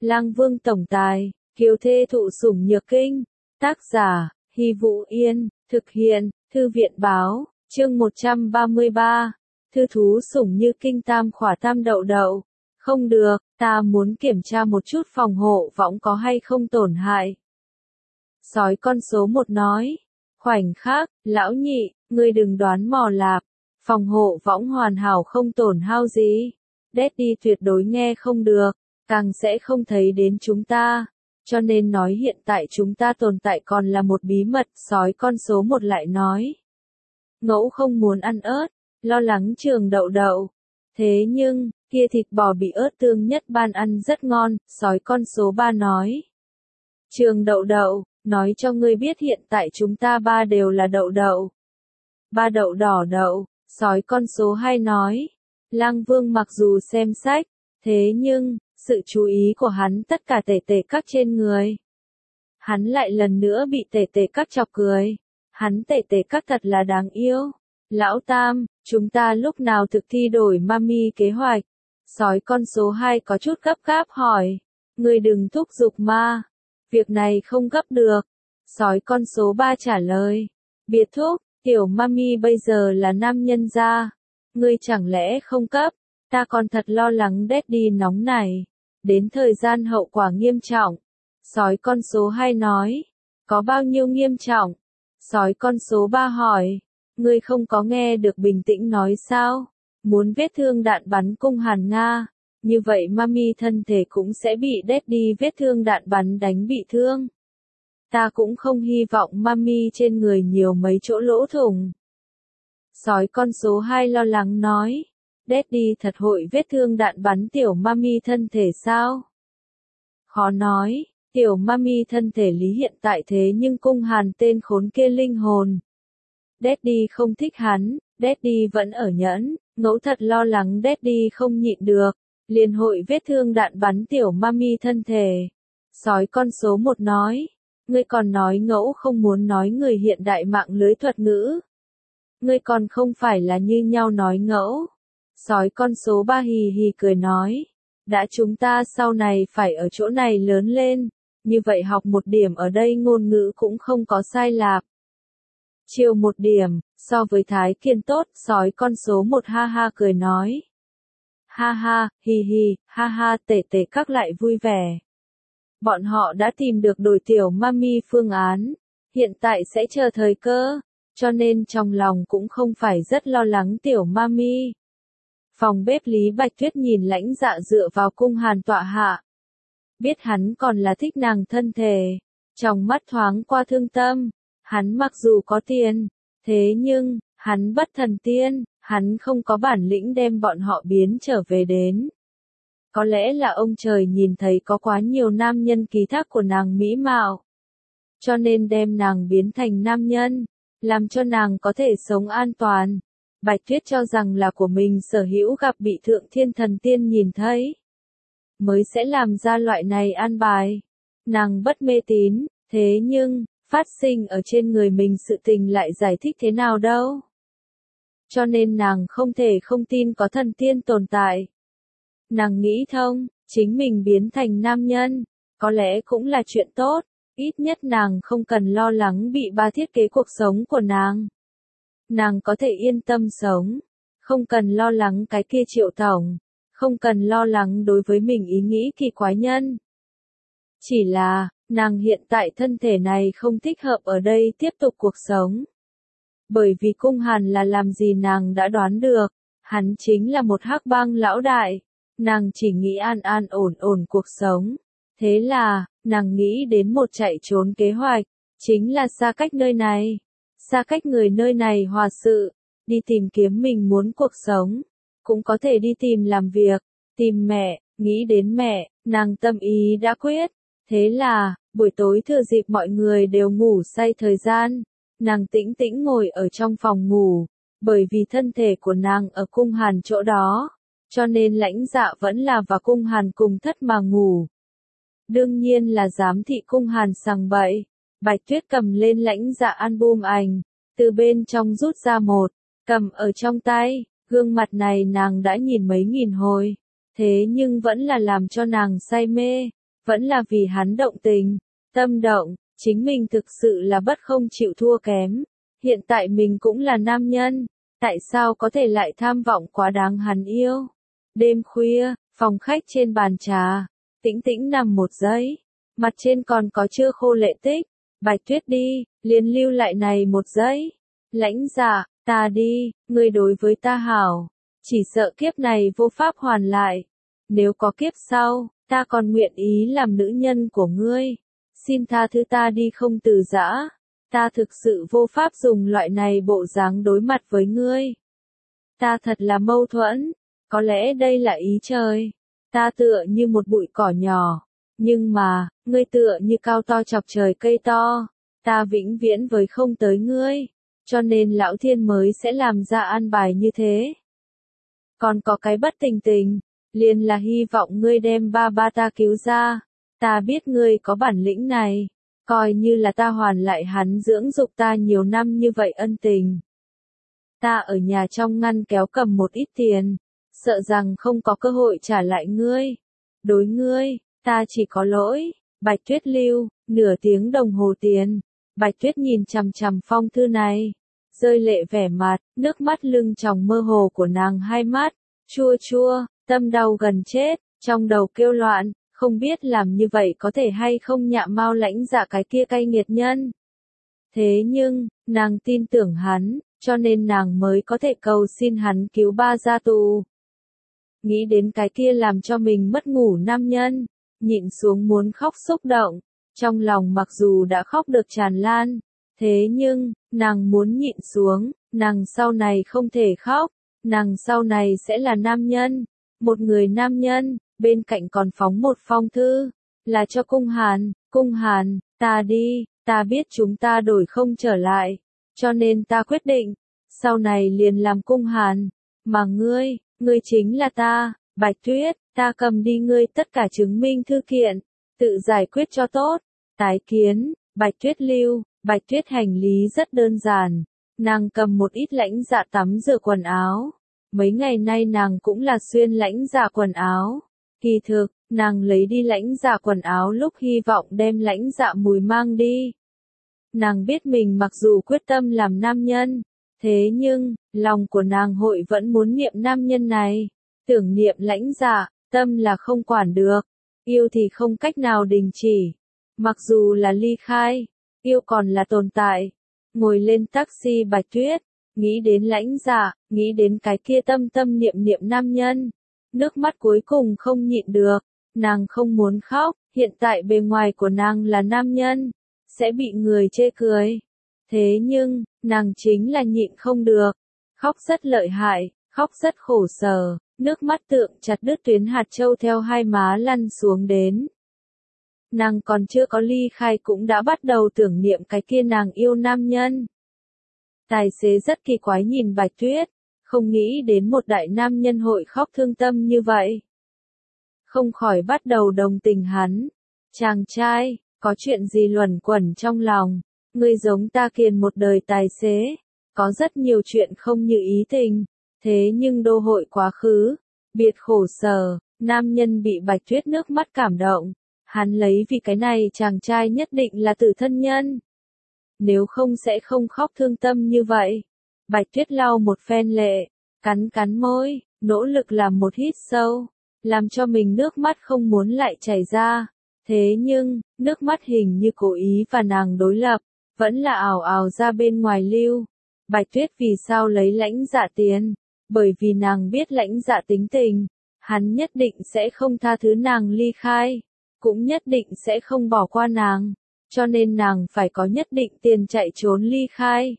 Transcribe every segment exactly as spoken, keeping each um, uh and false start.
Lang Vương tổng tài, kiều thê thụ sủng nhược kinh. Tác giả, Hy Vũ Yên, thực hiện, Thư viện báo, chương một trăm ba mươi ba. Thư thú sủng như kinh tam khỏa tam đậu đậu. Không được, ta muốn kiểm tra một chút phòng hộ võng có hay không tổn hại. Sói con số một nói. Khoảnh khắc, lão nhị, ngươi đừng đoán mò lạp. Phòng hộ võng hoàn hảo không tổn hao gì. Daddy tuyệt đối nghe không được, càng sẽ không thấy đến chúng ta. Cho nên nói hiện tại chúng ta tồn tại còn là một bí mật, sói con số một lại nói. Ngẫu không muốn ăn ớt, lo lắng trường đậu đậu. Thế nhưng, kia thịt bò bị ớt tương nhất ban ăn rất ngon, sói con số ba nói. Trường đậu đậu, nói cho ngươi biết hiện tại chúng ta ba đều là đậu đậu. Ba đậu đỏ đậu, sói con số hai nói. Lang Vương mặc dù xem sách, thế nhưng, sự chú ý của hắn tất cả tể tể các trên người. Hắn lại lần nữa bị tể tể các chọc cười. Hắn tể tể các thật là đáng yêu. Lão Tam, chúng ta lúc nào thực thi đổi mami kế hoạch? Sói con số hai có chút gấp gáp hỏi. Ngươi đừng thúc giục ma. Việc này không gấp được. Sói con số ba trả lời. Biệt thúc, tiểu mami bây giờ là nam nhân gia. Ngươi chẳng lẽ không cấp? Ta còn thật lo lắng Daddy nóng này. Đến thời gian hậu quả nghiêm trọng. Sói con số hai nói. Có bao nhiêu nghiêm trọng? Sói con số ba hỏi. Ngươi không có nghe được bình tĩnh nói sao? Muốn vết thương đạn bắn cung hàn Nga. Như vậy mami thân thể cũng sẽ bị Daddy vết thương đạn bắn đánh bị thương. Ta cũng không hy vọng mami trên người nhiều mấy chỗ lỗ thủng. Sói con số hai lo lắng nói. Daddy thật hội vết thương đạn bắn tiểu mami thân thể sao? Khó nói, tiểu mami thân thể lý hiện tại thế nhưng cung hàn tên khốn kia linh hồn. Daddy không thích hắn, Daddy vẫn ở nhẫn, ngẫu thật lo lắng Daddy không nhịn được, liền hội vết thương đạn bắn tiểu mami thân thể. Sói con số một nói, ngươi còn nói ngẫu không muốn nói người hiện đại mạng lưới thuật ngữ. Ngươi còn không phải là như nhau nói ngẫu. Sói con số ba hì hì cười nói. Đã chúng ta sau này phải ở chỗ này lớn lên. Như vậy học một điểm ở đây ngôn ngữ cũng không có sai lạc. Chiều một điểm, so với Thái Kiên tốt, sói con số một ha ha cười nói. Ha ha, hì hì, ha ha, tể tể các lại vui vẻ. Bọn họ đã tìm được đổi tiểu mami phương án. Hiện tại sẽ chờ thời cơ. Cho nên trong lòng cũng không phải rất lo lắng tiểu mami. Phòng bếp Lý Bạch Tuyết nhìn Lãnh Dạ dựa vào cung hàn tọa hạ. Biết hắn còn là thích nàng thân thể. Trong mắt thoáng qua thương tâm. Hắn mặc dù có tiền. Thế nhưng, hắn bất thần tiên. Hắn không có bản lĩnh đem bọn họ biến trở về đến. Có lẽ là ông trời nhìn thấy có quá nhiều nam nhân ký thác của nàng mỹ mạo. Cho nên đem nàng biến thành nam nhân. Làm cho nàng có thể sống an toàn. Bạch Tuyết cho rằng là của mình sở hữu gặp bị thượng thiên thần tiên nhìn thấy. Mới sẽ làm ra loại này an bài. Nàng bất mê tín, thế nhưng, phát sinh ở trên người mình sự tình lại giải thích thế nào đâu. Cho nên nàng không thể không tin có thần tiên tồn tại. Nàng nghĩ thông, chính mình biến thành nam nhân, có lẽ cũng là chuyện tốt. Ít nhất nàng không cần lo lắng bị ba thiết kế cuộc sống của nàng. Nàng có thể yên tâm sống. Không cần lo lắng cái kia Triệu tổng. Không cần lo lắng đối với mình ý nghĩ kỳ quái nhân. Chỉ là, nàng hiện tại thân thể này không thích hợp ở đây tiếp tục cuộc sống. Bởi vì cung hàn là làm gì nàng đã đoán được. Hắn chính là một hắc bang lão đại. Nàng chỉ nghĩ an an ổn ổn cuộc sống. Thế là, nàng nghĩ đến một chạy trốn kế hoạch, chính là xa cách nơi này, xa cách người nơi này hòa sự, đi tìm kiếm mình muốn cuộc sống, cũng có thể đi tìm làm việc, tìm mẹ, nghĩ đến mẹ, nàng tâm ý đã quyết. Thế là, buổi tối thừa dịp mọi người đều ngủ say thời gian, nàng tĩnh tĩnh ngồi ở trong phòng ngủ, bởi vì thân thể của nàng ở cung hàn chỗ đó, cho nên Lãnh Dạ vẫn là và cung hàn cùng thất mà ngủ. Đương nhiên là giám thị cung hàn sằng bậy. Bạch Tuyết cầm lên Lãnh Dạ album ảnh, từ bên trong rút ra một, cầm ở trong tay, gương mặt này nàng đã nhìn mấy nghìn hồi, thế nhưng vẫn là làm cho nàng say mê. vẫn là vì hắn động tình, tâm động, chính mình thực sự là bất không chịu thua kém. Hiện tại mình cũng là nam nhân, tại sao có thể lại tham vọng quá đáng hắn yêu? Đêm khuya, phòng khách trên bàn trà, Tĩnh Tĩnh nằm một giây, mặt trên còn có chưa khô lệ tích. Bạch Tuyết đi, liền lưu lại này một giây. Lãnh Dạ, ta đi, ngươi đối với ta hảo, chỉ sợ kiếp này vô pháp hoàn lại. Nếu có kiếp sau, ta còn nguyện ý làm nữ nhân của ngươi. Xin tha thứ ta đi không từ giã. Ta thực sự vô pháp dùng loại này bộ dáng đối mặt với ngươi. Ta thật là mâu thuẫn, có lẽ đây là ý trời. Ta tựa như một bụi cỏ nhỏ, nhưng mà, ngươi tựa như cao to chọc trời cây to. Ta vĩnh viễn với không tới ngươi, cho nên lão thiên mới sẽ làm ra an bài như thế. Còn có cái bất tình tình, liền là hy vọng ngươi đem ba ba ta cứu ra. Ta biết ngươi có bản lĩnh này, coi như là ta hoàn lại hắn dưỡng dục ta nhiều năm như vậy ân tình. Ta ở nhà trong ngăn kéo cầm một ít tiền, sợ rằng không có cơ hội trả lại ngươi. Đối ngươi, ta chỉ có lỗi. Bạch Tuyết lưu, nửa tiếng đồng hồ tiền. Bạch Tuyết nhìn chằm chằm phong thư này, rơi lệ vẻ mặt, nước mắt lưng tròng mơ hồ của nàng hai mắt, chua chua, tâm đau gần chết, trong đầu kêu loạn, không biết làm như vậy có thể hay không nhạ mau Lãnh Dạ cái kia cay nghiệt nhân. Thế nhưng, nàng tin tưởng hắn, cho nên nàng mới có thể cầu xin hắn cứu ba ra tù. Nghĩ đến cái kia làm cho mình mất ngủ nam nhân, nhịn xuống muốn khóc xúc động, trong lòng mặc dù đã khóc được tràn lan, thế nhưng, nàng muốn nhịn xuống, nàng sau này không thể khóc, nàng sau này sẽ là nam nhân, một người nam nhân, bên cạnh còn phóng một phong thư, là cho Cung Hàn. Cung Hàn, ta đi, ta biết chúng ta đổi không trở lại, cho nên ta quyết định, sau này liền làm Cung Hàn, mà ngươi, ngươi chính là ta. Bạch Tuyết, ta cầm đi ngươi tất cả chứng minh thư kiện, tự giải quyết cho tốt. Tái kiến. Bạch Tuyết lưu, Bạch Tuyết hành lý rất đơn giản, nàng cầm một ít Lãnh Dạ tắm rửa quần áo. Mấy ngày nay nàng cũng là xuyên Lãnh Dạ quần áo. Kỳ thực, nàng lấy đi Lãnh Dạ quần áo lúc hy vọng đem Lãnh Dạ mùi mang đi. Nàng biết mình mặc dù quyết tâm làm nam nhân, thế nhưng, lòng của nàng hội vẫn muốn niệm nam nhân này. Tưởng niệm Lãnh Dạ, tâm là không quản được, yêu thì không cách nào đình chỉ. Mặc dù là ly khai, yêu còn là tồn tại. Ngồi lên taxi Bạch Tuyết, nghĩ đến Lãnh Dạ, nghĩ đến cái kia tâm tâm niệm niệm nam nhân. Nước mắt cuối cùng không nhịn được, nàng không muốn khóc, hiện tại bề ngoài của nàng là nam nhân, sẽ bị người chê cười. Thế nhưng, nàng chính là nhịn không được, khóc rất lợi hại, khóc rất khổ sở, nước mắt tượng chặt đứt tuyến hạt châu theo hai má lăn xuống đến. Nàng còn chưa có ly khai cũng đã bắt đầu tưởng niệm cái kia nàng yêu nam nhân. Tài xế rất kỳ quái nhìn Bạch Tuyết, không nghĩ đến một đại nam nhân hội khóc thương tâm như vậy. Không khỏi bắt đầu đồng tình hắn. Chàng trai, có chuyện gì luẩn quẩn trong lòng, ngươi giống ta kiền một đời tài xế, có rất nhiều chuyện không như ý tình, thế nhưng đô hội quá khứ, biệt khổ sở, nam nhân bị Bạch Tuyết nước mắt cảm động. Hắn lấy vì cái này chàng trai nhất định là tử thân nhân. Nếu không sẽ không khóc thương tâm như vậy. Bạch Tuyết lau một phen lệ, cắn cắn môi, nỗ lực làm một hít sâu, làm cho mình nước mắt không muốn lại chảy ra. Thế nhưng, nước mắt hình như cố ý và nàng đối lập, vẫn là ảo ảo ra bên ngoài lưu. Bạch Tuyết vì sao lấy Lãnh Dạ tiền? Bởi vì nàng biết Lãnh Dạ tính tình, hắn nhất định sẽ không tha thứ nàng ly khai, cũng nhất định sẽ không bỏ qua nàng, cho nên nàng phải có nhất định tiền chạy trốn ly khai.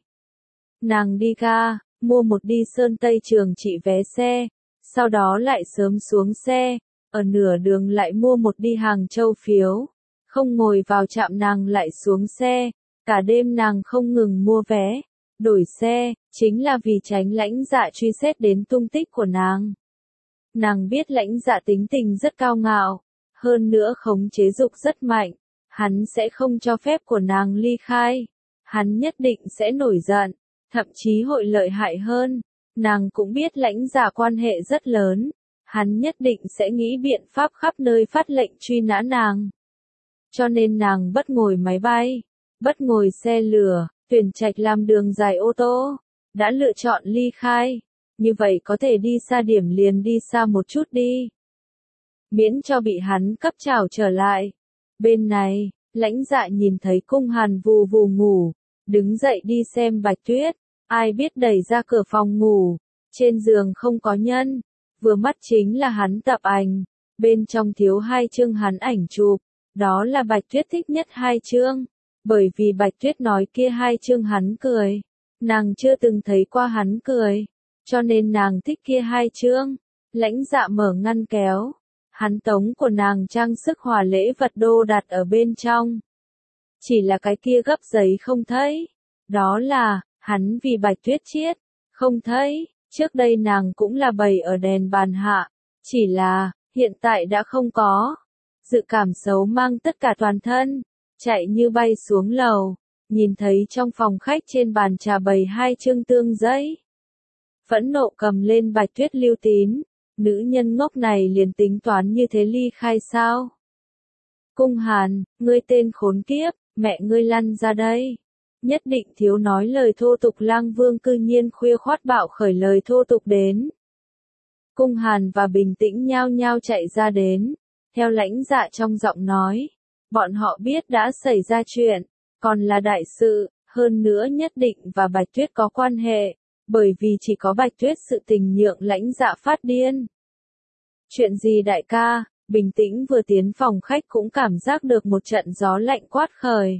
Nàng đi ga, mua một đi Sơn Tây Trường Trị vé xe, sau đó lại sớm xuống xe, ở nửa đường lại mua một đi Hàng Châu phiếu, không ngồi vào trạm nàng lại xuống xe, cả đêm nàng không ngừng mua vé, đổi xe, chính là vì tránh Lãnh Dạ truy xét đến tung tích của nàng. Nàng biết Lãnh Dạ tính tình rất cao ngạo, hơn nữa khống chế dục rất mạnh, hắn sẽ không cho phép của nàng ly khai, hắn nhất định sẽ nổi giận, thậm chí hội lợi hại hơn. Nàng cũng biết Lãnh Dạ quan hệ rất lớn, hắn nhất định sẽ nghĩ biện pháp khắp nơi phát lệnh truy nã nàng. Cho nên nàng bất ngồi máy bay, bất ngồi xe lửa, tuyển trạch làm đường dài ô tô, đã lựa chọn ly khai. Như vậy có thể đi xa điểm liền đi xa một chút đi. Miễn cho bị hắn cấp trảo trở lại. Bên này, Lãnh Dạ nhìn thấy Cung Hàn vù vù ngủ, đứng dậy đi xem Bạch Tuyết, ai biết đẩy ra cửa phòng ngủ, trên giường không có nhân, vừa mắt chính là hắn tập ảnh, bên trong thiếu hai chương hắn ảnh chụp, đó là Bạch Tuyết thích nhất hai chương, bởi vì Bạch Tuyết nói kia hai chương hắn cười, nàng chưa từng thấy qua hắn cười, cho nên nàng thích kia hai chương. Lãnh Dạ mở ngăn kéo, hắn tống của nàng trang sức hòa lễ vật đô đặt ở bên trong. Chỉ là cái kia gấp giấy không thấy, đó là, hắn vì Bạch Tuyết chiết, không thấy, trước đây nàng cũng là bày ở đèn bàn hạ, chỉ là, hiện tại đã không có. Dự cảm xấu mang tất cả toàn thân, chạy như bay xuống lầu, nhìn thấy trong phòng khách trên bàn trà bày hai chương tương giấy. Phẫn nộ cầm lên Bạch Tuyết lưu tín, nữ nhân ngốc này liền tính toán như thế ly khai sao? Cung Hàn, ngươi tên khốn kiếp, mẹ ngươi lăn ra đây. Nhất định thiếu nói lời thô tục. Lang Vương cư nhiên khuya khoát bạo khởi lời thô tục đến. Cung Hàn và Bình Tĩnh nhao nhao chạy ra đến, theo Lãnh Dạ trong giọng nói, bọn họ biết đã xảy ra chuyện, còn là đại sự, hơn nữa nhất định và Bạch Tuyết có quan hệ, bởi vì chỉ có Bạch Tuyết sự tình nhượng Lãnh Dạ phát điên. Chuyện gì đại ca? Bình Tĩnh vừa tiến phòng khách cũng cảm giác được một trận gió lạnh quát khởi.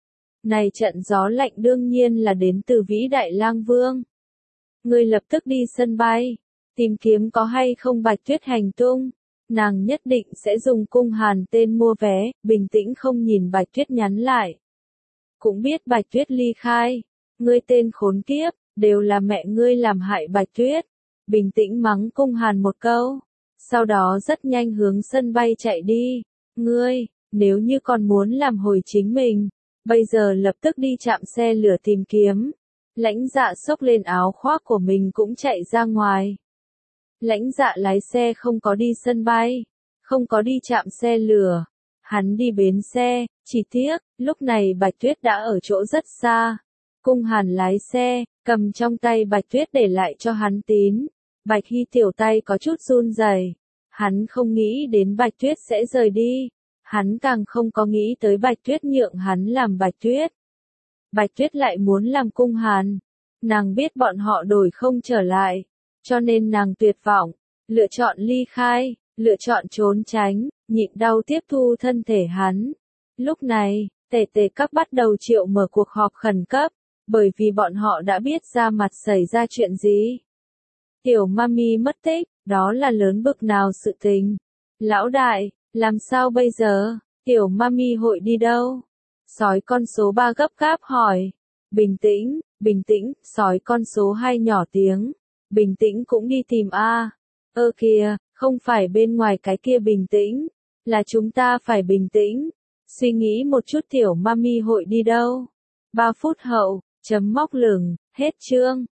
Này trận gió lạnh đương nhiên là đến từ vĩ đại Lang Vương. Ngươi lập tức đi sân bay, tìm kiếm có hay không Bạch Tuyết hành tung, nàng nhất định sẽ dùng Cung Hàn tên mua vé. Bình Tĩnh không nhìn Bạch Tuyết nhắn lại. Cũng biết Bạch Tuyết ly khai, ngươi tên khốn kiếp, đều là mẹ ngươi làm hại Bạch Tuyết. Bình Tĩnh mắng Cung Hàn một câu, sau đó rất nhanh hướng sân bay chạy đi. Ngươi, nếu như còn muốn làm hồi chính mình, bây giờ lập tức đi chạm xe lửa tìm kiếm. Lãnh Dạ xốc lên áo khoác của mình cũng chạy ra ngoài. Lãnh Dạ lái xe không có đi sân bay, không có đi chạm xe lửa, hắn đi bến xe, chỉ tiếc, lúc này Bạch Tuyết đã ở chỗ rất xa. Cung Hàn lái xe, cầm trong tay Bạch Tuyết để lại cho hắn tín. Bạch Hy tiểu tay có chút run rẩy, hắn không nghĩ đến Bạch Tuyết sẽ rời đi, hắn càng không có nghĩ tới Bạch Tuyết nhượng hắn làm Bạch Tuyết. Bạch Tuyết lại muốn làm Cung Hàn, nàng biết bọn họ đổi không trở lại, cho nên nàng tuyệt vọng, lựa chọn ly khai, lựa chọn trốn tránh, nhịn đau tiếp thu thân thể hắn. Lúc này, tề tề các bắt đầu triệu mở cuộc họp khẩn cấp, bởi vì bọn họ đã biết ra mặt xảy ra chuyện gì. Tiểu Mami mất tích, đó là lớn bực nào sự tình. Lão đại, làm sao bây giờ? Tiểu Mami hội đi đâu? Sói con số ba gấp gáp hỏi. Bình tĩnh, bình tĩnh, sói con số hai nhỏ tiếng. Bình tĩnh cũng đi tìm a. Ơ kìa, không phải bên ngoài cái kia bình tĩnh, là chúng ta phải bình tĩnh. Suy nghĩ một chút Tiểu Mami hội đi đâu? Ba phút hậu, chấm móc lửng, hết chương.